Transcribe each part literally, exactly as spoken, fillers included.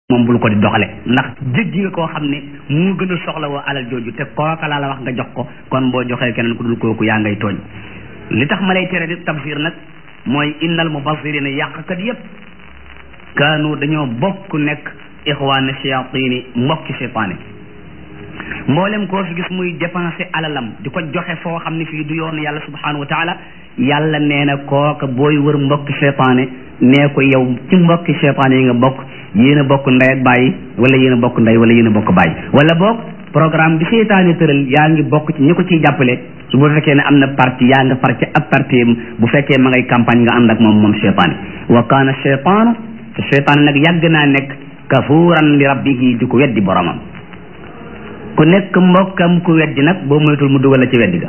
moom bul ko di doxale ndax jéggi nga koo xam ne moo gën a soxla woo alal jooju te kooka laa la wax nga jox ko kon boo joxee keneen ku dul kooku yaa ngay tooñ li tax ma lay tere di tafsir nag mooy innal mubassirina yàqkat yépp kaanu dañoo bokk nekk ixwaana shayatini mbokki seytaane mboolem koo fi gis muy dépensé alalam di ko joxe foo xam ne fii du yoon yàlla subhanahu wa taala yàlla nee na kooka booy wër mbokki seytaane nee ko yow ci mbokki seytaane yi nga bokk yéen a bokk ndey ak bàyyi wala yéen a bokk ndey wala yéen a bokk bàyyi wala boog programme bi seytaane tëral yaa ngi bokk ci ñi ko ciy jàppale su bu fekkee ne am na parti yaa nga far ci ab parti bu fekkee ma ngay campagne nga ànd ak moom moom seytaane wa kaana seytaanu te seytaane nag yàgg naa nekk kafuuran li rabbihi di ko weddi boromam ku nekk mbokkam ku weddi nag boo moytul mu dugal la ci weddi ga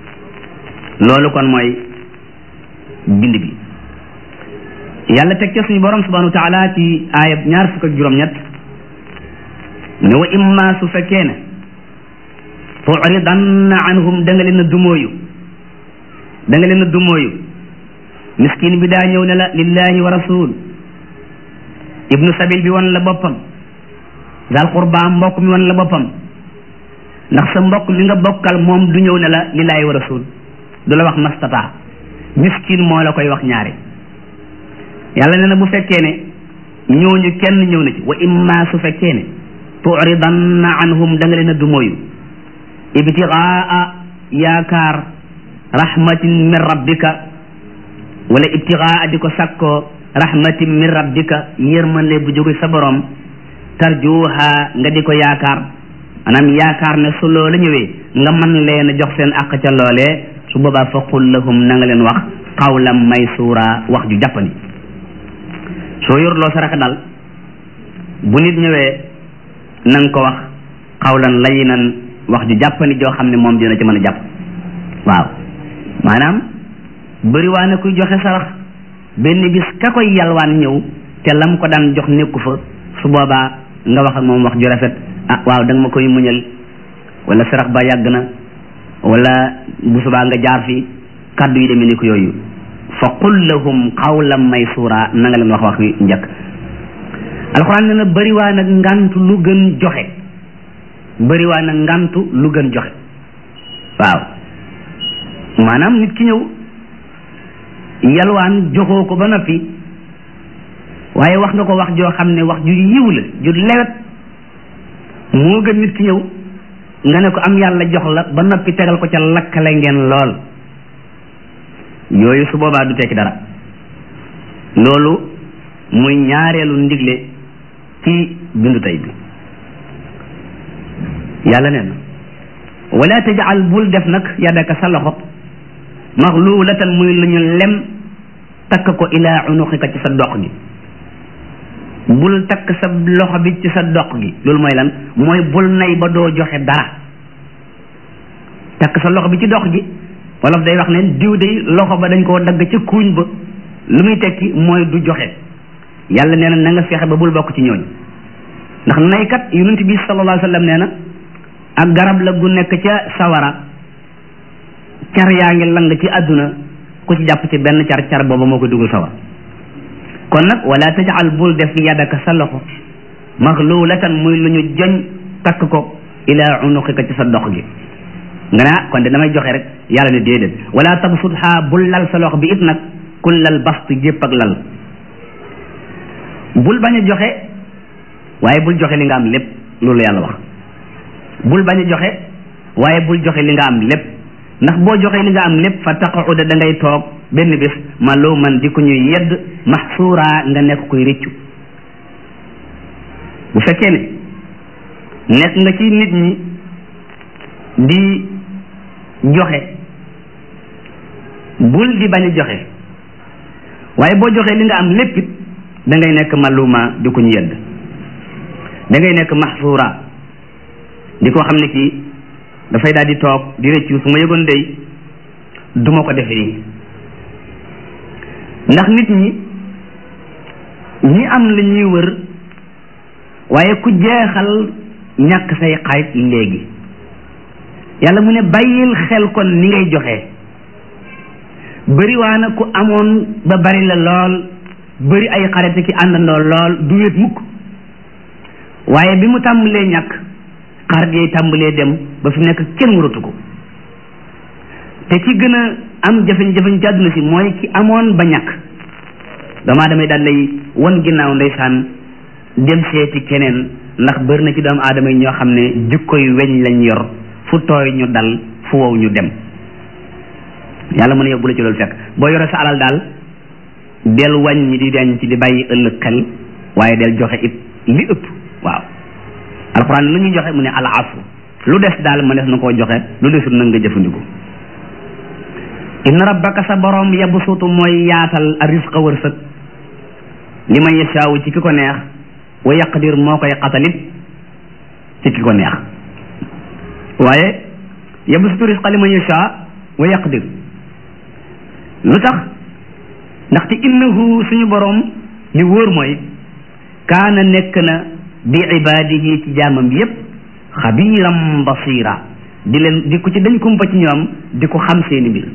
loolu kon mooy bind bi yàlla teg ca suñu borom subhanahu wa taala ci aayab ñaar fukk ak juróom-ñett ne wa imma su fekkee ne tu'ridanna anhum da nga leen a dumóoyu da nga leen a dumóoyu miskin bi daa ñëw ne la lillahi wa rasul ibnu sabil bi wan la boppam zal qurba mbokk mi wan la boppam ndax sa mbokk mi nga bokkal moom du ñëw ne la lillahi wa rasul du la wax mastata miskin moo la koy wax ñaari yàlla nee na bu fekkee ne ñooñu kenn ñëw na ci wa imma su fekkee ne tu'ridanna anhum da nga leen a dumóoyu ibtigaa yaakaar rahmatin min rabbika wala ibtigaa di ko sakkoo rahmatin min rabbika yërmande bu jóge sa borom tarjuha nga di ko yaakaar maanaam yaakaar ne su loola ñëwee nga mën leen a jox seen àq ca loolee su boobaa fa qul lahum na nga leen wax qawlan maysura wax ju jàppandi soo yorloo saraka dal bu nit ñëwee na nga ko wax xawlan layinan wax ju jàppani joo xam ne moom dina ci mën a jàpp waaw maanaam bëri waa ne kuy joxe sarax benn bis ka koy yalwaan ñëw te lam ko daan jox nekku fa su boobaa nga wax ak moom wax ju rafet ah waaw da nga ma koy muñal wala sarax ba yàgg na wala bu subaa nga jaar fi kaddu yi demee ni ko yooyu fa qul lahum qawlan maysura na nga leen wax wax wi njëkk alxuraan ne na bëriwaa nag ngantu lu gën joxe bëriwaa nag ngantu lu gën joxe waaw maanaam nit ki ñëw yalwaan joxoo ko ba noppi waaye wax nga ko wax joo xam ne wax ju yiw la ju lewet moo gën nit ki ñëw nga ne ko am yàlla jox la ba noppi tegal ko ca lakkale ngeen lool yooyu su boobaa du tekki dara loolu muy ñaareelu ndigle ci bindu tey bi yàlla nee na wala tajal bul def nag yadaka sa loxo maxluulatan muy lu ñu lem takk ko ilaa unuqika ci sa doq gi bul takk sa loxo bi ci sa doq gi loolu mooy lan mooy bul nay ba doo joxe dara takk sa loxo bi ci doq gi wolof day wax ne diw day loxo ba dañ koo dagg ca kuuñ ba lu muy tekki mooy du joxe yàlla nee na na nga fexe ba bul bokk ci ñooñ ndax naykat yonent bi sallallahu alayhi wa sallam nee na ak garab la gu nekk ca sawara car yaa ngi lang ci àdduna ku ci jàpp ci benn car car booba moo ko dugal sawar kon nag wala tajal bul def yadaka sa loxo maxluulatan muy lu ñu joñ takk ko ila unuqika ci sa dox gi nga ne ah kon de damay joxe rek yàlla ne déedéet wala tabsutha bul lal sa loxo bi it nag kullal bast jépp ak lal bul bañ a joxe waaye bul joxe li nga am lépp loolu yàlla wax bul bañ a joxe waaye bul joxe li nga am lépp ndax boo joxe li nga am lépp fa taquda da ngay toog benn bés maluman di ko ñuy yedd mahsura nga nekk koy rëccu bu fekkee ne nekk nga ci nit ñi di joxe bul di bañ a joxe waaye boo joxee li nga am lépp it da ngay nekk maluma di ko ñu yedd da ngay nekk mahsura di ko xam ne kii dafay daal di toog di rëccu su ma yëgoon day duma ko defe nii ndax nit ñi ñi am la ñuy wër waaye ku jeexal ñàkk say xarit léegi yàlla mu ne bàyyil xel kon ni ngay joxe bëriwaana ku amoon ba bari la lool bëri ay xarit ki àndandoo lool du wéet mukk waaye bi mu tàmbalee ñàkk xarit yay tàmbalee dem ba fi nekk kenn waratu ko te ki gën a am jafe-jafe ci àdduna si mooy ki amoon ba ñàkk doomu aadama yi daal lay won ginnaaw ndeysaan dem seeti keneen ndax bëri na ci doomu aadama yi ñoo xam ne jikkoy weñ lañ yor fu tooy ñu dal fu wow ñu dem yàlla mën a yóbbu la ci loolu fekk boo yore sa alal daal del wàññi di denc ci di bàyyi ëllëg xel waaye del joxe it li ëpp waaw alxuraan lu ñuy joxe mu ne al afu lu des daal ma des na koo joxe lu desul nag nga jëfandiku inna rabbaka sa borom yabsutu mooy yaatal a risqa wërsëg li man yashaawu ci ki ko neex wa yaqdir moo koy xatalit ci ki ko neex waaye yabsutu risqa li man yashaa wa yaqdir lu tax ndaxte innahu suñu borom li wóor mooy kaana nekk na bi ibaadihi ci jaamam yépp xabiiram basira di leen di ko ci dañ kumpa ci ñoom di ko xam seeni mbir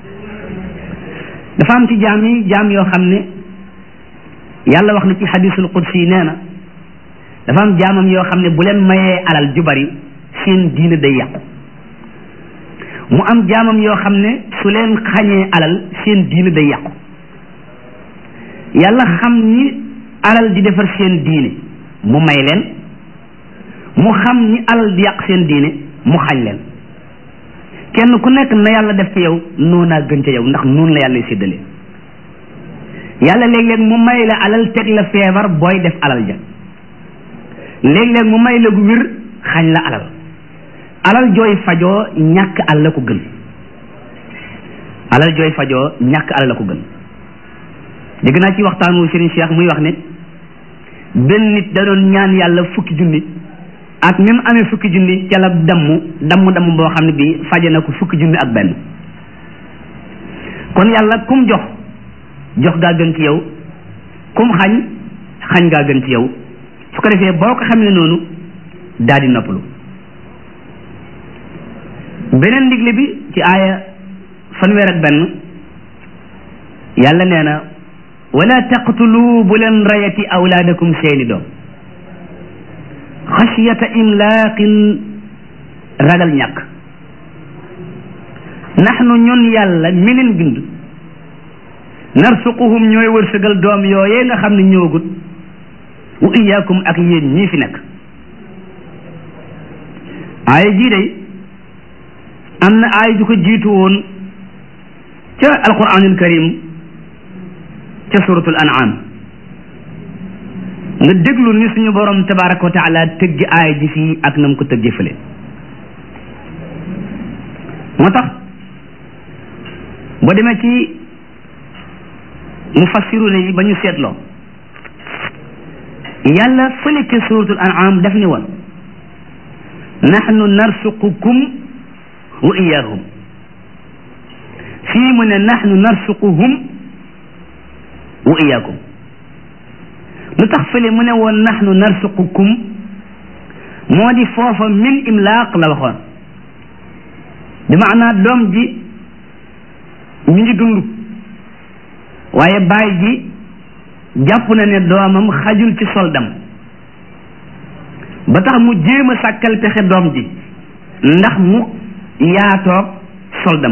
dafa am ci jaam yi jaam yoo xam ne yàlla wax na ci xadisul qudsi nee na dafa am jaamam yoo xam ne bu leen mayee alal ju bari seen diine day yàqu mu am jaamam yoo xam ne su leen xañee alal seen diine day yàqu yàlla xam ñi alal di defar seen diine mu may leen mu xam ñi alal di yàq seen diine mu xañ leen kenn ku nekk na yàlla def ci yow noonaa gën ca yow ndax noonu la yàlla séddale yàlla léeg-léeg mu may la alal teg la feebar booy def alal ja léeg-léeg mu may la gu wér xañ la alal alal jooy fajoo ñàkk alal la ko gën alal jooy fajoo ñàkk alal la ko gën dégg naa ci waxtaan wu Serigne Cheikh muy wax ne benn nit da doon ñaan yàlla fukki junni ak même amee fukki junni ca la damm damm damm boo xam ne bii faje na ko fukki junni ak benn kon yàlla kum jox jox gaa gën ci yow kum xañ xañ gaa gën ci yow su ko defee boo ko xamee noonu daal di noppalu beneen ndigle bi ci aaya fanweer ak benn yàlla nee na wala taqtulu bu leen rayati awlaadakum seeni doom xasiyata imlaaqin ragal ñàkk naxnu ñun yàlla mi leen bind narsuquhum ñooy wërsëgal doom yooyee nga xam ne ñëwagut wa iyaakum ak yéen ñii fi nekk aaya jii day am na aaya ju ko jiitu woon ca alquranul karim ca suratul an'am nga déglu ni suñu borom tabaraka wa taala tëggi aaya ji fii ak nam ko tëggi fële moo tax boo demee ci mufassiruna yi ba ñu seetloo yàlla fële ca suratul an'am daf ni woon nahnu narsuqukum wa iyaahum fii mu ne nahnu narsuquhum wa iyaakum lu tax fële mu ne woon nahnu narsuqukum moo di foofa min imlaaq la waxoon bi maanaa doom ji mi ngi dund waaye baay ji jàpp na ne doomam xajul ci soldam ba tax mu jéem a sàkkal pexe doom ji ndax mu yaatoog soldam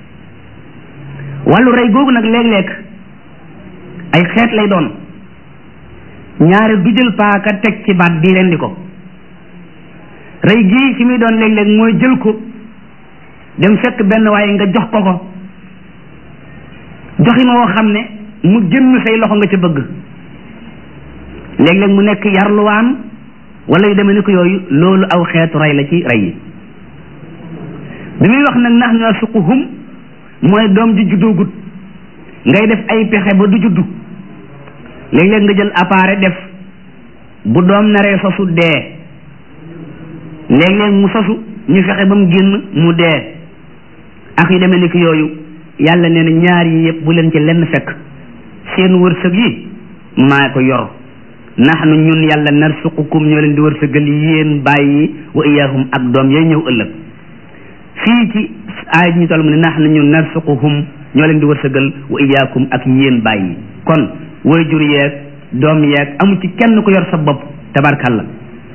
wàllu rey googu nag léeg-léeg ay xeet lay doon ñaare du jël paaka teg ci baat di rendi ko rey gii fi muy doon léeg-léeg mooy jël ko dem fekk benn waaye nga jox ko ko joxi ma woo xam ne mu génn say loxo nga ca bëgg léeg-léeg mu nekk yarluwaan wala yu demee ni ko yooyu loolu aw xeetu rey la ci rey yi bi muy wax nag nahnu narsuquhum mooy doom ji juddoogut ngay def ay pexe ba du juddu léeg-léeg nga jël appareil def bu doom naree sosu dee léeg-léeg mu sosu ñu fexe ba mu génn mu dee ak yu demee ni ki yooyu yàlla nee na ñaar yi yëpp bu leen ci lenn fekk seen wërsëg yi maa ko yor nahnu ñun yàlla narsuqukum ñoo leen di wërsëgal yéen bàyyi wa iyaahum ak doom yooyu ñëw ëllëg fii ci aay ñu toll mu ne nahnu ñun narsuquhum ñoo leen di wërsëgal wa iyaakum ak yéen bàyyi kon way jur yeeg doom yeeg amu ci kenn ko yor sa bopp tabarkalla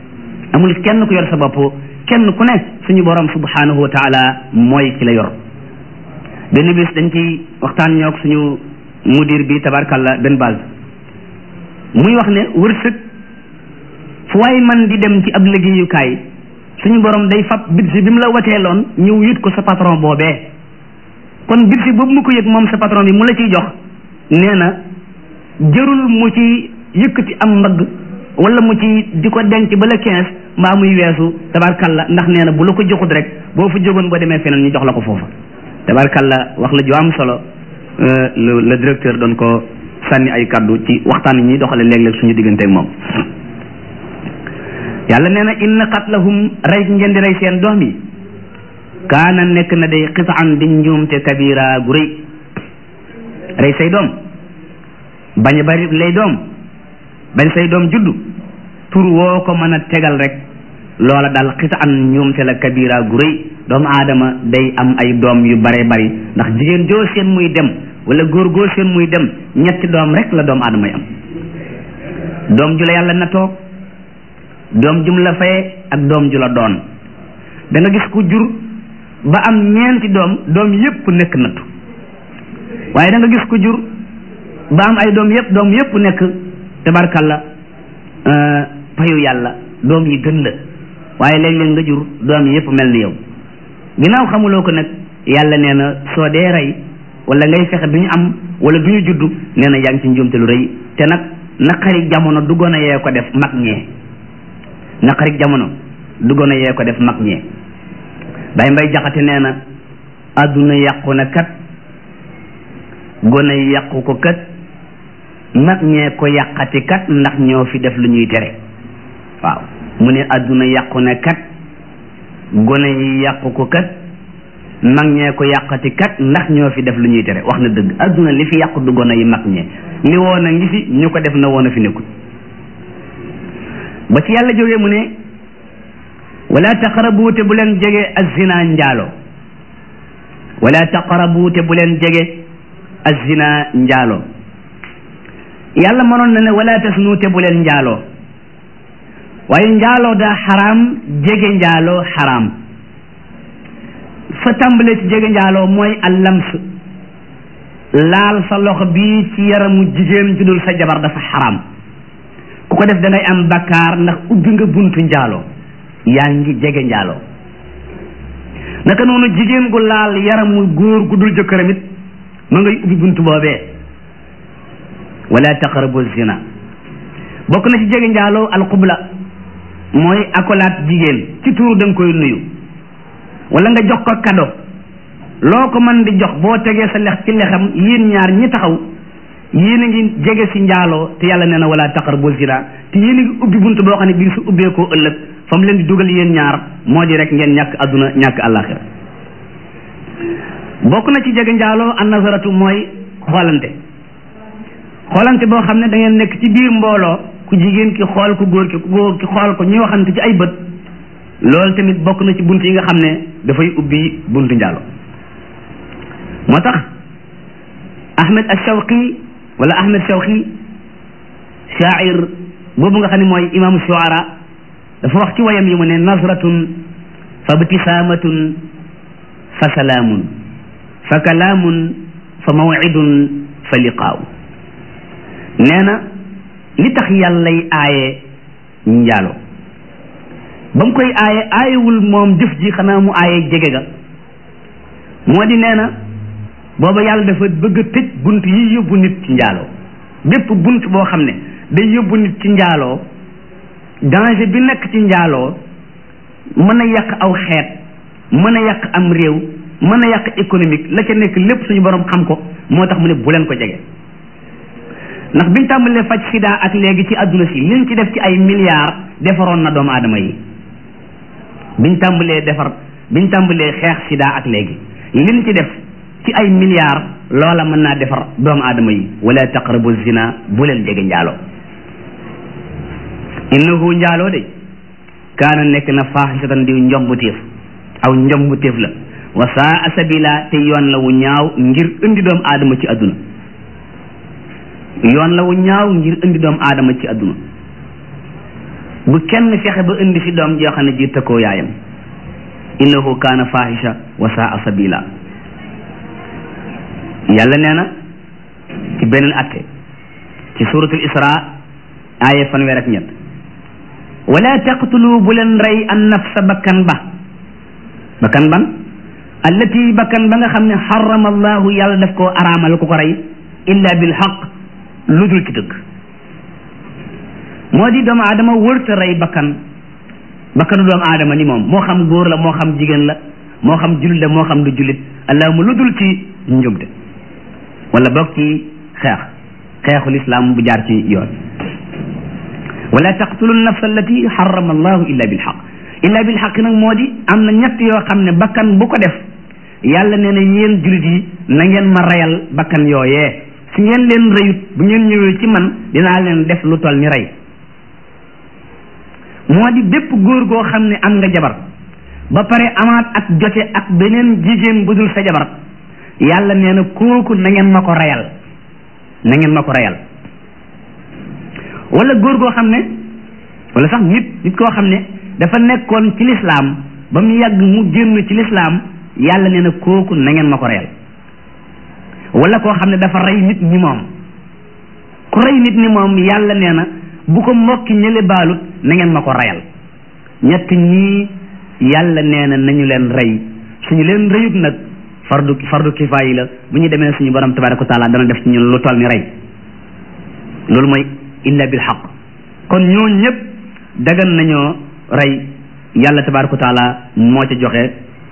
amul kenn ku yor sa bopp kenn ku ne suñu borom subhanahu wa taala mooy ki la yor. benn bis dañ ci waxtaan ñoog suñu mudir bi tabarkalla benn bal muy wax ne wërsëg fu waay man di dem ci ab liggéeyukaay suñu borom day fab budget bi mu la wateeloon ñëw yit ko sa patron boobee. kon budget boobu mu ko yëg moom sa patron bi mu la ciy jox nee na jërul mu ci yëkkati am mbagg wala mu ci di ko denc ba la quinze mbaa muy weesu tabarkalla ndax nee na bu la ko joxut rek boo fa jógoon boo demee feneen ñu jox la ko foofa. tabarkalla wax la ju am solo le directeur doon ko sànni ay kaddu ci waxtaan yi ñuy doxale léeg-léeg suñu digganteeg moom. yàlla nee na inna qatlahum rey ngeen di rey seen doom yi kaana nekk na day xitaan di njuumte kabira gu rëy. rey say doom bañ a bari lay doom bañ say doom juddu tur woo ko mën a tegal rek loola daal xitaan njuumte la kabira gu rëy. doomu aadama day am ay doom yu bare bari ndax jigéen joo seen muy dem wala góor goo seen muy dem ñetti doom rek la doomu aadama yi am. doom ju la yàlla na toog doom jum la faye ak doom ju la doon. da nga gis ku jur ba am ñeenti doom doom yépp nekk nattu waaye da nga gis ku jur ba am ay doom yépp doom yépp nekk tabarkalla payu yàlla doom yi gën la waaye léeg-léeg nga jur doom yi yépp mel ni yow. ginnaaw xamuloo ko nag yàlla nee na soo dee rey wala ngay fexe du ñu am wala du ñu juddu nee na yaa ngi ci njuumte lu rëy. te nag naqari jamono du gone yee ko def mag ñee naqari jamono du gone yee ko def mag ñee. Baye Mbay Jaxate nee na àdduna yàqu na kat gone yi yàqu ko kat mag ñee ko yàqati kat ndax ñoo fi def lu ñuy tere. waaw mu ne àdduna yàqu na kat gone yi yàqu ko kat mag ñee ko yàqati kat ndax ñoo fi def lu ñuy tere. wax na dëgg adduna li fi yàqu du gone yi mag ñee li woon a ngi fi ñu ko def na woon a fi nekkul. ba ci yàlla jógee mu ne wala taqrabu te bu leen jege azina njaalo wala taqrabu te bu leen jege azina njaalo. yàlla mënoon na ne wala tasnu te bu leen njaaloo waaye njaaloo daa xaraam jege njaaloo xaraam. fa tàmbalee ci jege njaaloo mooy allams laal sa loxo bii ci yaramu jigéen ju dul sa jabar dafa xaraam. ku ko def da ngay am bakkaar ndax ubbi nga buntu njaaloo yaa ngi jege njaaloo. naka noonu jigéen gu laal yaramu góor gu dul jëkkëram it ma ngay ubbi buntu boobee. wala taqrabu zina bokk na ci jege njaaloo alqubla mooy akolaat jigéen ci tuur da nga koy nuyu wala nga jox ko kado loo ko mën di jox boo tegee sa lex ci lexam yéen ñaar ñi taxaw yéen a ngi jege si njaaloo te yàlla nee na wala taqrabu zina te yéen a ngi ubbi bunt boo xam ne bii su ubbeekoo ëllëg fa mu leen di dugal yéen ñaar moo di rek ngeen ñàkk adduna ñàkk àllaaxira. bokk na ci jege njaaloo an nazaratu mooy xoolante xoolante boo xam ne da ngeen nekk ci biir mbooloo ku jigéen ki xool ku góor ki ku góor ki xool ko ñuy waxante ci ay bët loolu tamit bokk na ci bunt yi nga xam ne dafay ubbi buntu njaalo. moo tax Ahmed Ashawqi wala Ahmed Shawqi shaair boobu nga xam ne mooy imaamu shuara dafa wax ci wayam yi mu ne nazratun fa btisaamatun fa salaamun fa kalaamun fa mawcidun fa liqaaw. nee na li tax yàllay aaye njaalo ba mu koy aaye aayewul moom jëf ji xanaa mu aaye jege ga moo di nee na booba yàlla dafa bëgg a tëj bunt yi yóbbu nit ci njaaloo. bépp bunt boo xam ne day yóbbu nit ci njaaloo danger bi nekk ci njaaloo mën a yàq aw xeet mën a yàq am réew mën a yàq économique la ca nekk lépp suñu borom xam ko moo tax mu ne bu leen ko jege. ndax biñ tàmbalee faj sida ak léegi ci àdduna si liñ ci def ci ay milliards defaroon na doomu aadama yi. biñ tàmbalee defar biñ tàmbalee xeex sida ak léegi liñ ci def ci ay milliards loola mën naa defar doomu aadama yi. wala taqrabu zina bu leen jege njaaloo. innahu njaaloo de kaana nekk na faaxisatan di njombuteef aw njombuteef la wa saa sabila te yoon la wu ñaaw ngir indi doomu aadama ci àdduna. yoon la wu ñaaw ngir indi doomu aadama ci àdduna. bu kenn fexe ba indi fi doom joo xam ne ji tëkkoo yaayam innahu kaana fahisha wa saa sabila yàlla nee na ci beneen atte ci suratul isra aaya fanweer ak ñett wala taqtulu bu leen rey an nafsa bakkan ba bakkan ban allati bakkan ba nga xam ne xarama allahu yàlla daf koo araamal ku ko rey illa bil xaq lu dul ci dëgg moo di doomu aadama wërta rey bakkan bakkanu doomu aadama ni moom moo xam góor la moo xam jigéen la moo xam jullit la moo xam du jullit allahuma lu dul ci njumte wala boog ci xeex xeexul islam bu jaar ci yoon wala taqtulu nafsa allati xarama allahu illa bil xaq illa bil xaq nag moo di am na ñett yoo xam ne bakkan bu ko def yàlla nee na yéen jullit yi na ngeen ma reyal bakkan yooyee su ngeen leen reyut bu ngeen ñëwee ci man dinaa leen def lu toll ni rey moo di bépp góor goo xam ne am nga jabar ba pare amaat ak jote ak beneen jigéen bu dul sa jabar yàlla nee na kooku na ngeen ma ko reyal na ngeen ma ko reyal wala góor goo xam ne wala sax nit nit koo xam ne dafa nekkoon ci lislaam ba mu yàgg mu génn ci lislaam yàlla nee na kooku na ngeen ma ko reyal wala koo xam ne dafa rey nit ñi moom ku rey nit ñi moom yàlla nee na bu ko mbokki ñële baalut na ngeen ma ko reyal ñett ñii yàlla nee na nañu leen rey suñu leen reyut nag fardu fardu kifaaya la bu ñu demee suñu borom tabaraka wa taala dana def ci ñun lu toll ni rey loolu mooy illa bil xaq kon ñoo ñëpp dagan nañoo rey yàlla tabaraka wa taala moo ci joxe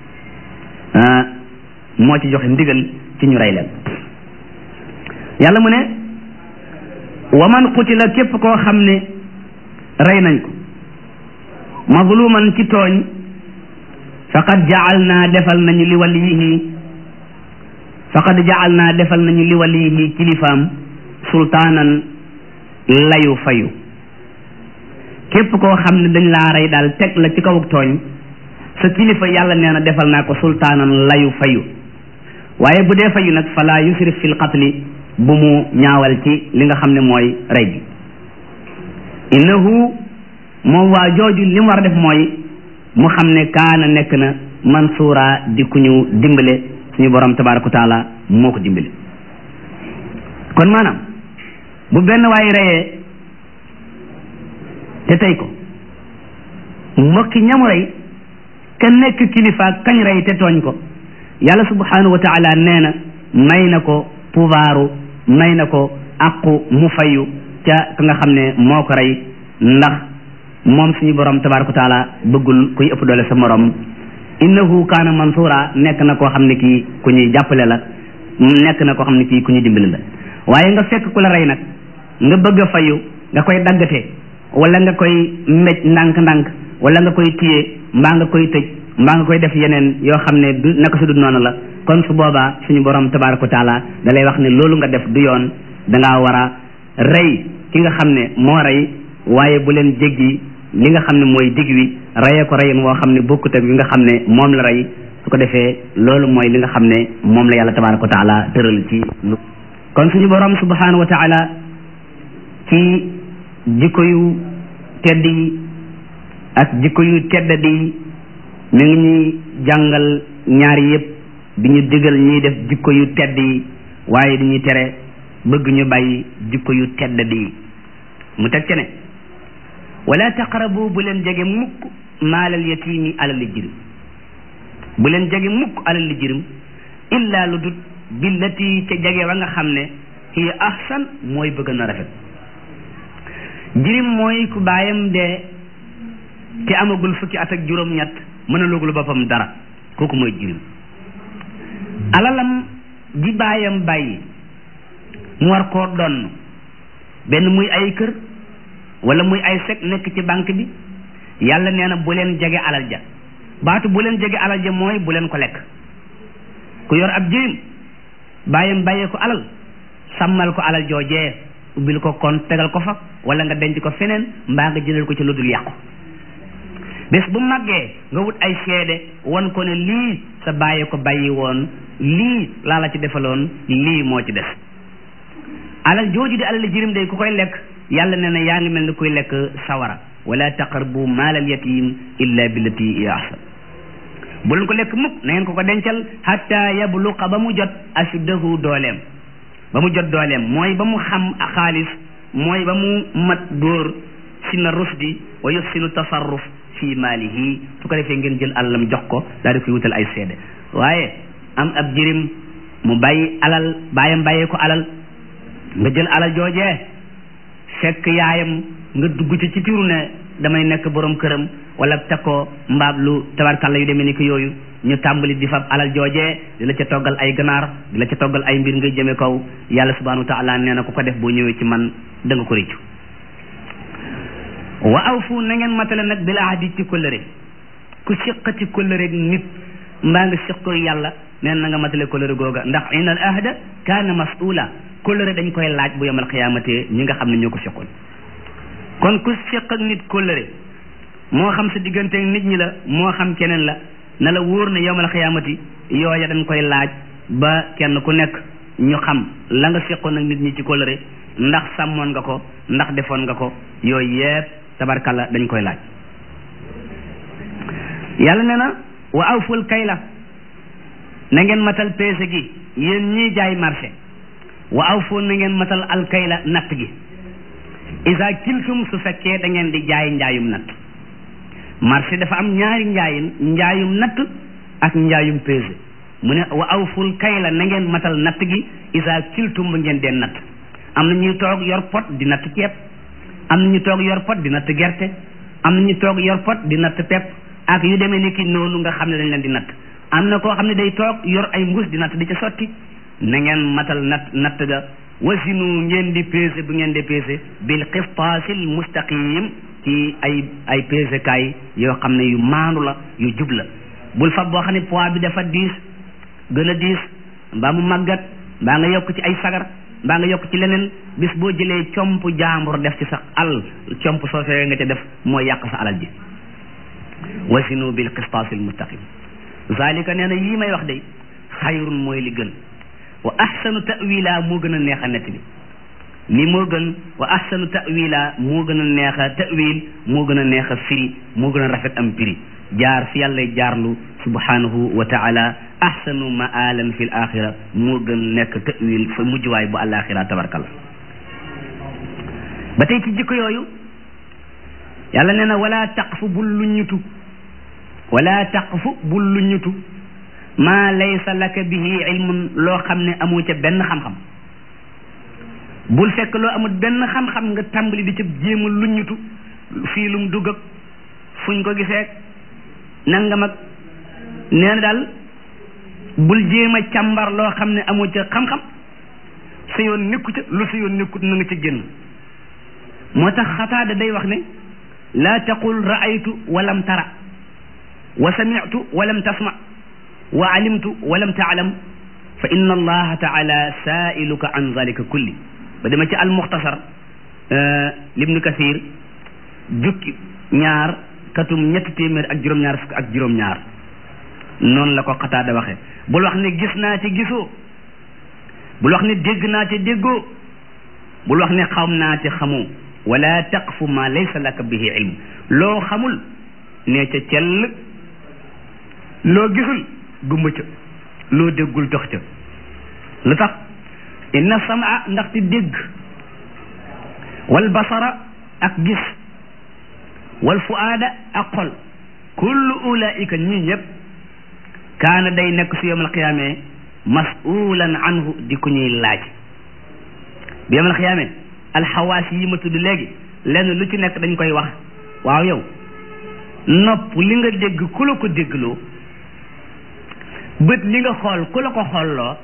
moo ci joxe ndigal ci ñu rey leen yàlla mu ne wa man qutila képp koo xam ne rey nañ ko mazluman ci tooñ faqad jaal naa defal nañu li waliyihi faqad jaal naa defal nañu li waliyihi kilifaam sultaanan layu fayu képp koo xam ne dañ laa rey daal teg la ci kaw tooñ sa kilifa yàlla nee na defal naa ko sultaanan layu fayu waaye bu dee fayu nag fala yusrif fil qatli bu mu ñaawal ci li nga xam ne mooy rey gi innahu moom waa jooju li mu war a def mooy mu xam ne kaana nekk na mansuura di ku ñu dimbale suñu borom tabaraka wa taala moo ko dimbale kon maanaam bu benn waay reyee te tey ko mbokki ñamu rey ka nekk kilifa kañ rey te tooñ ko yàlla subhanahu wa taala nee na may na ko pouvoiru may na ko aqu mu fayu ca ka nga xam ne moo ko rey ndax moom suñu borom tabaraka wa taala bëggul kuy ëpp doole sa morom innahu kaana mansura nekk na koo xam ne kii ku ñuy jàppale la nekk na koo xam ne kii ku ñuy dimbali la waaye nga fekk ku la rey nag nga bëgg a fayu nga koy daggate wala nga koy mbéj ndànk-ndànk wala nga koy téye mbaa nga koy tëj mbaa nga koy def yeneen yoo xam ne du naka su dul noonu la kon su boobaa suñu borom tabaraka wa taala da lay wax ne loolu nga def du yoon dangaa war a rey ki nga xam ne moo rey waaye bu leen jéggi li nga xam ne mooy digg wi reyee ko reyin woo xam ne bokkut ak bi nga xam ne moom la rey su ko defee loolu mooy li nga xam ne moom la yàlla tabaraka wa taala tëral ci lu kon suñu borom subhanahu wa taala ci jikko yu tedd yi ak jikko yu tedd di mi ngi ñuy jàngal ñaari yëpp bi ñu digal ñuy def jikko yu tedd yi waaye dañuy tere bëgg ñu bàyyi jikko yu tedd di mu teg ca ne wala taqrabu bu leen jege mukk maalal yatiimi alali jirim bu leen jege mukk alali jirim illa lu dut billati ca jege wa nga xam ne hiya ahsan mooy bëgg na rafet jirim mooy ku baayam dee te amagul fukki at ak juróom-ñett mën a lugul boppam dara kooku mooy jirim alalam ji baayam bàyyi mu war koo donn benn muy ay kër wala muy ay sek nekk ci banque bi yàlla nee na bu leen jege alal ja baatu bu leen jege alal ja mooy bu leen ko lekk ku yor ab jirim baayam bàyyee ko alal sàmmal ko alal joojee ubbil ko kon tegal ko fa wala nga denc ko feneen mbaa nga jëlal ko ci lu dul yàqu bés bu màggee nga wut ay seede won ko ne lii sa bàyyee ko bàyyi woon lii laa la ci defaloon lii moo ci des alal jooju di alal jirim day ku koy lekk yàlla nee na yaa ngi mel ni kuy lekk sawara wala taqrabu maalal yatim illa billati hiya ahsan bu leen ko lekk mukk na ngeen ko ko dencal hatta yabluqa ba mu jot ashuddahu dooleem ba mu jot dooleem mooy ba mu xam xaalis mooy ba mu mat dóor sina rusdi wa yuhsinu tasarruf fi maalihi su ko defee ngeen jël alalam jox ko daal di koy wutal ay seede waaye am ab jirim mu bàyyi alal bàyyam bàyyee ko alal nga jël alal joojee fekk yaayam nga dugg ci ci tiru ne damay nekk borom këram wala takkoo mbaab lu tabarkalla yu demee ni ko yooyu ñu tàmbali di fab alal joojee di la ca toggal ay ganaar di la ca toggal ay mbir ngay jëme kaw yàlla subhanahu wa taala nee na ku ko def boo ñëwee ci man da nga ko réccu wa awfu na ngeen matale nag bil ahdi ci kóllëre ku siq ci kóllëre nit mbaa nga siq ko yàlla neen na nga matale kóllëre googa ndax inna al ahda kaana mas'ula kóllëre dañ koy laaj bu yemal xiyaamate ñi nga xam ne ñoo ko siqoon kon ku siq ak nit kóllëre moo xam sa diggante nit ñi la moo xam keneen la na la wóor ne yemal xiyaamati yooya dañ koy laaj ba kenn ku nekk ñu xam la nga siqoon ak nit ñi ci kóllëre ndax sàmmoon nga ko ndax defoon nga ko yooyu yépp tabarkalla dañ koy laaj yàlla nee na wa awful kayla na ngeen matal peese gi yéen ñii jaay marché wa awfu na ngeen matal al kayla natt gi isa kiltum su fekkee da ngeen di jaay njaayum natt marché dafa am ñaari njaayin njaayum natt ak njaayum peese mu ne wa awful kayla na ngeen matal natt gi isa kiltum ba ngeen dee natt am na ñuy toog yor pot di natt ceeb am na ñu toog yor pot di natt gerte am na ñu toog yor pot di natt pepp ak yu demee ni ki noonu nga xam ne dañ leen di natt am na koo xam ne day toog yor ay mbuus di natt di ca sotti na ngeen matal natt natt ga wasinu ngeen di peese bu ngeen di peese bil qistaasil mustaqim ci ay ay peese kaay yoo xam ne yu maandu la yu jub la bul fab boo xam ne poids bi dafa diis gën a diis mbaa mu màggat mbaa nga yokk ci ay sagar mbaa nga yokk ci leneen bis boo jëlee comp jaambur def ci sa alal comp soosee nga ca def mooy yàq sa alal ji wasinu bil qistaasil mustaqim zalika nee na yii may wax de xayrun mooy li gën wa ahsanu ta'wila moo gën a neex a nett bi lii moo gën wa ahsanu ta'wila moo gën a neex a ta'wil moo gën a neex a firi moo gën a rafet am firi jaar fi yàlla jaarlu subhanahu wa ta'ala ahsanu ma'alan fil axira moo gën nekk ta'wil fa mujjuwaay bu alaxira tabarkalla ba tey ci jikko yooyu yàlla nee na wala taqfu bul lu ñutu wala taqfu bul lu ñutu maa laysa laka bihi ilmun loo xam ne amoo ca benn xam-xam bul fekk loo amul benn xam-xam nga tàmbali di ca jéema lu ñutu fii lum dugg ak fuñ ko gisee nangam ak nee na daal bul jéem a càmbar loo xam ne amoo ca xam-xam sa yoon nekku ca lu sa yoon nekkut na nga ca génn moo tax xataada day wax ne laa taqul ra'aytu walam tara wa sami'tu walam tasma wa alimtu walam taalam fa inna allaha taala sailuka an zalika kulli ba dama ci almuxtasar libnu kathir jukki ñaar katum ñetti téeméer ak juróom-ñaar fukk ak juróom-ñaar noonu la ko xataada waxe bul wax ne gis naa ci gisoo bul wax ne dégg naa ci déggoo bul wax ne xam naa ci xamoo wala taqfu ma laysa laka bihi ilm loo xamul nee ca cell loo gisul gumba ca loo déggul dox ca lu tax inna samaa ndaxte dégg wal basara ak gis wal fuaada ak xol kullu ulaika ñii ñëpp kaana day nekk su yawmal qiyaame mas'ulan anhu di ku ñuy laaj bi yawmal qiyaame alxawaas yi ma tudd léegi lenn lu ci nekk dañ koy wax waaw yow nopp li nga dégg ku la ko déggloo bët li nga xool ku la ko xoolloo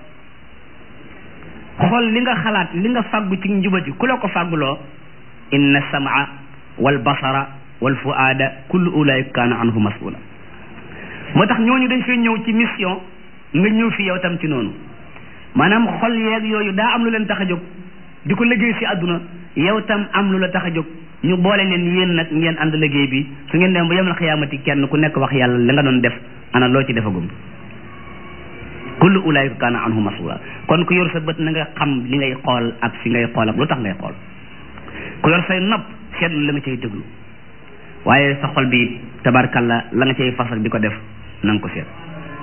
xool li nga xalaat li nga fàggu ci njubati ku la ko fàgguloo inna samaa wal basara wal fuaada kullu ulaika kaana anhu mas'ula moo tax ñooñu dañ fay ñëw ci mission nga ñëw fi yow tam ci noonu maanaam xol yeeg yooyu daa am lu leen tax a jóg di ko liggéey si àdduna yow tam am lu la tax a jóg ñu boole leen yéen nag ngeen ànd liggéey bi su ngeen dem ba yemal xiyaamati kenn ku nekk wax yàlla la nga doon def ana loo ci defagum kullu ulaika kaana anhu mas'ula kon ku yor sa bët na nga xam li ngay xool ak fi ngay xool ak lu tax ngay xool ku yor say nopp seetlu la nga cay déglu waaye sa xol bi tabarkalla la nga cay fas ak di ko def na nga ko seet.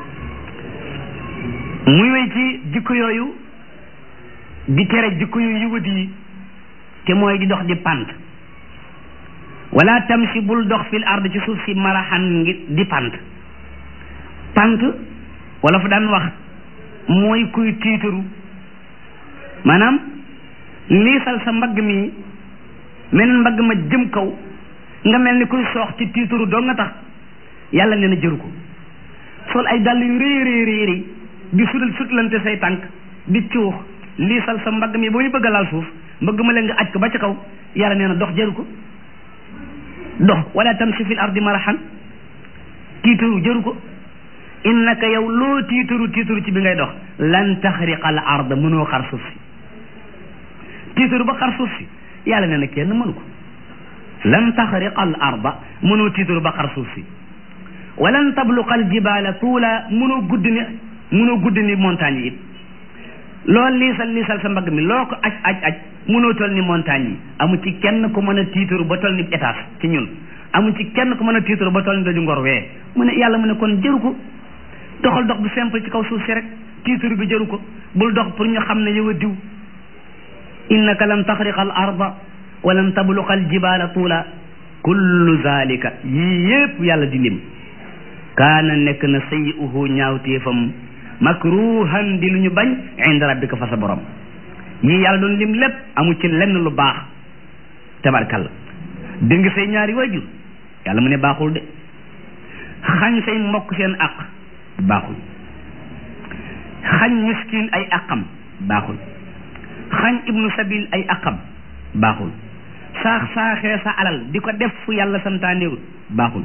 muy wéy ci jikko yooyu di tere jikko yu yiwut yi te mooy di dox di pant wala tamshi bul dox fil ard ci suuf si maraxan ngi di pant pant wala fa daan wax mooy kuy tiitaru maanaam liisal sa mbagg mi mel mbagg ma jëm kaw nga mel ni kuy soox ci tiitaru doo nga tax yàlla nee na jëru ko sol ay dàll yu réy réy réy di sutal sutlante say tànk di cuux liisal sa mbagg mi boo ñu bëgg a laal suuf mbagg ma leen nga aj ko ba ca kaw yàlla nee na dox jëru ko dox wala tamshi fil ardi marahan tiitaru jëru ko innaka yow loo tiitaru tiitaru ci bi ngay dox lan taxriqa al ard mënoo xar suuf si tiitaru ba xar suuf si yàlla nee na kenn mënu ko lan taxriqa al arda mënoo tiitaru ba xar suuf si walan tabluqa al jibala tuula mënoo gudd ni mënoo gudd ni montagne yi it loolu liisal liisal sa mbagg mi loo ko aj aj aj mënoo toll ni montagne yi amu ci kenn ku mën a tiitaru ba toll ni étage ci ñun amu ci kenn ku mën a tiitaru ba toll ni daju ngor wee mu ne yàlla mu ne kon jëru ko doxal dox bu simple ci kaw suuf si rek tiitaru bi jëru ko bul dox pour ñu xam ne yow a diw innaka lan taxriqa al arda wa lan tabluqa al jibala tuula kullu zalika yii yépp yàlla di lim kaana nekk na sayi'uhu ñaawteefam makruhan di lu ñu bañ inda rabbika fa sa borom yii yàlla doon lim lépp amu ci lenn lu baax tabarkalla dégg say ñaari waajur yàlla mu ne baaxul de xañ say mbokk seen aq baaxul xañ miskin ay aqam baaxul xañ ibnu sabil ay aqam baaxul saax saaxee sa alal di ko def fu yàlla santaanewul baaxul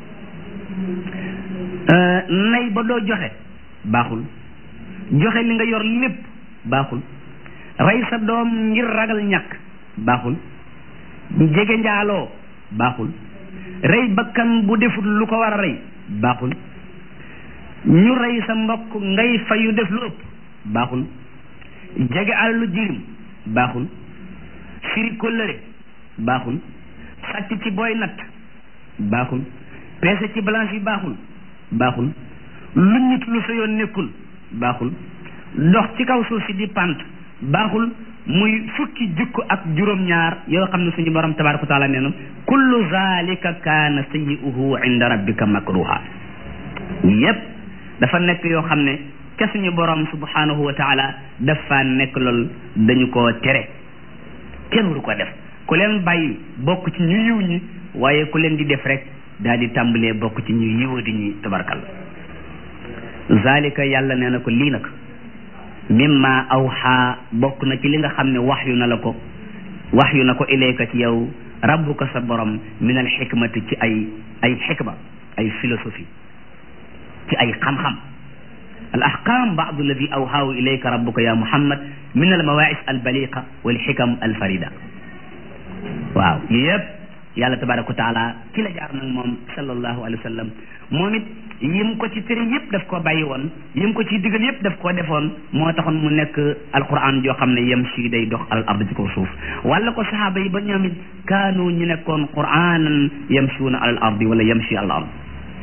nay ba doo joxe baaxul joxe li nga yor lépp baaxul rey sa doom ngir ragal ñàkk baaxul jege njaaloo baaxul rey bakkan bu defut lu ko war a rey baaxul ñu rey sa mbokk ngay fayu def lu ëpp baaxul jege alalu jirim baaxul firi kóllëre baaxul sàcc ci booy natt baaxul peese ci balance yi baaxul baaxul lu nit lu sa yoon nekkul baaxul dox ci kaw suuf si di pant baaxul muy fukki jukko ak juróom-ñaar yoo xam ne suñu borom tabaraka wa taala nee na kullu zalika kaana sayyi'uhu inda rabbika makruha yépp dafa nekk yoo xam ne ca suñu borom subhanahu wa taala dafa nekk lool dañu koo tere kenn waru ko def ku leen bàyyi bokk ci ñu yiw ñi waaye ku leen di def rek daal di tàmbalee bokk ci ñu yiwa di ñi tabarkal zalika yàlla nee na ko lii nag mimma awxa bokk na ci li nga xam ne wax yu na la ko wax yu na ko ilayka ci yow rabbuka sa borom min al xikmati ci ay ay xikma ay philosophie ci ay xam-xam al ahkam baadu alladi awxaahu ilayka rabbuka ya muhammad min al mawaïs al baliqa wal xikam al farida waaw yëpp yàlla tabaraka wa taala ci la jaar nag moom sallallahu alayhi wa sallam moom it yim ko ci tere yëpp daf koo bàyyi woon yim ko ci digal yëpp daf koo defoon moo taxoon mu nekk alquran joo xam ne yem si day dox al ard ci kaw suuf wala ko sahaaba yi ba ñoom it kaanu ñu nekkoon quranan yamsuuna al ardi wala yamsi al ard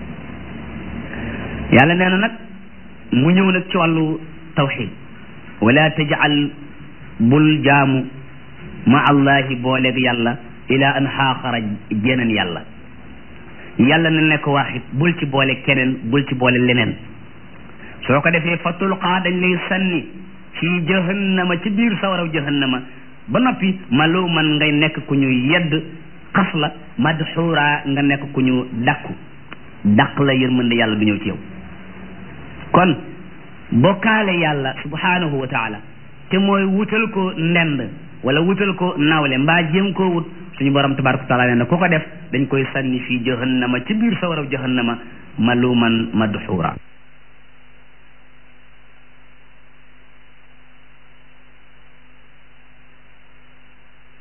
yàlla nee na nag mu ñëw nag ci wàllu tawxid wala tajal bul jaamu ma allahi booleeg yàlla ila an xaaxara jeneen yàlla yàlla na nekk waaxit bul ci boole keneen bul ci boole leneen soo ko defee fa tulqaa dañ lay sànni fii jahannama ci biir sawaraw jahannama ba noppi maluman ngay nekk ku ñu yedd xas la madxuura nga nekk ku ñu dakku daq la yërmande yàlla du ñëw ci yow kon bokkaale yàlla subhanahu wa taala te mooy wutal ko ndend wala wutal ko nawle mbaa jéem koo wut suñu borom tabaraka wa taala nee na ku ko def dañ koy sànni fii jahannama ci biir sawaraw jahannama maluman madxuura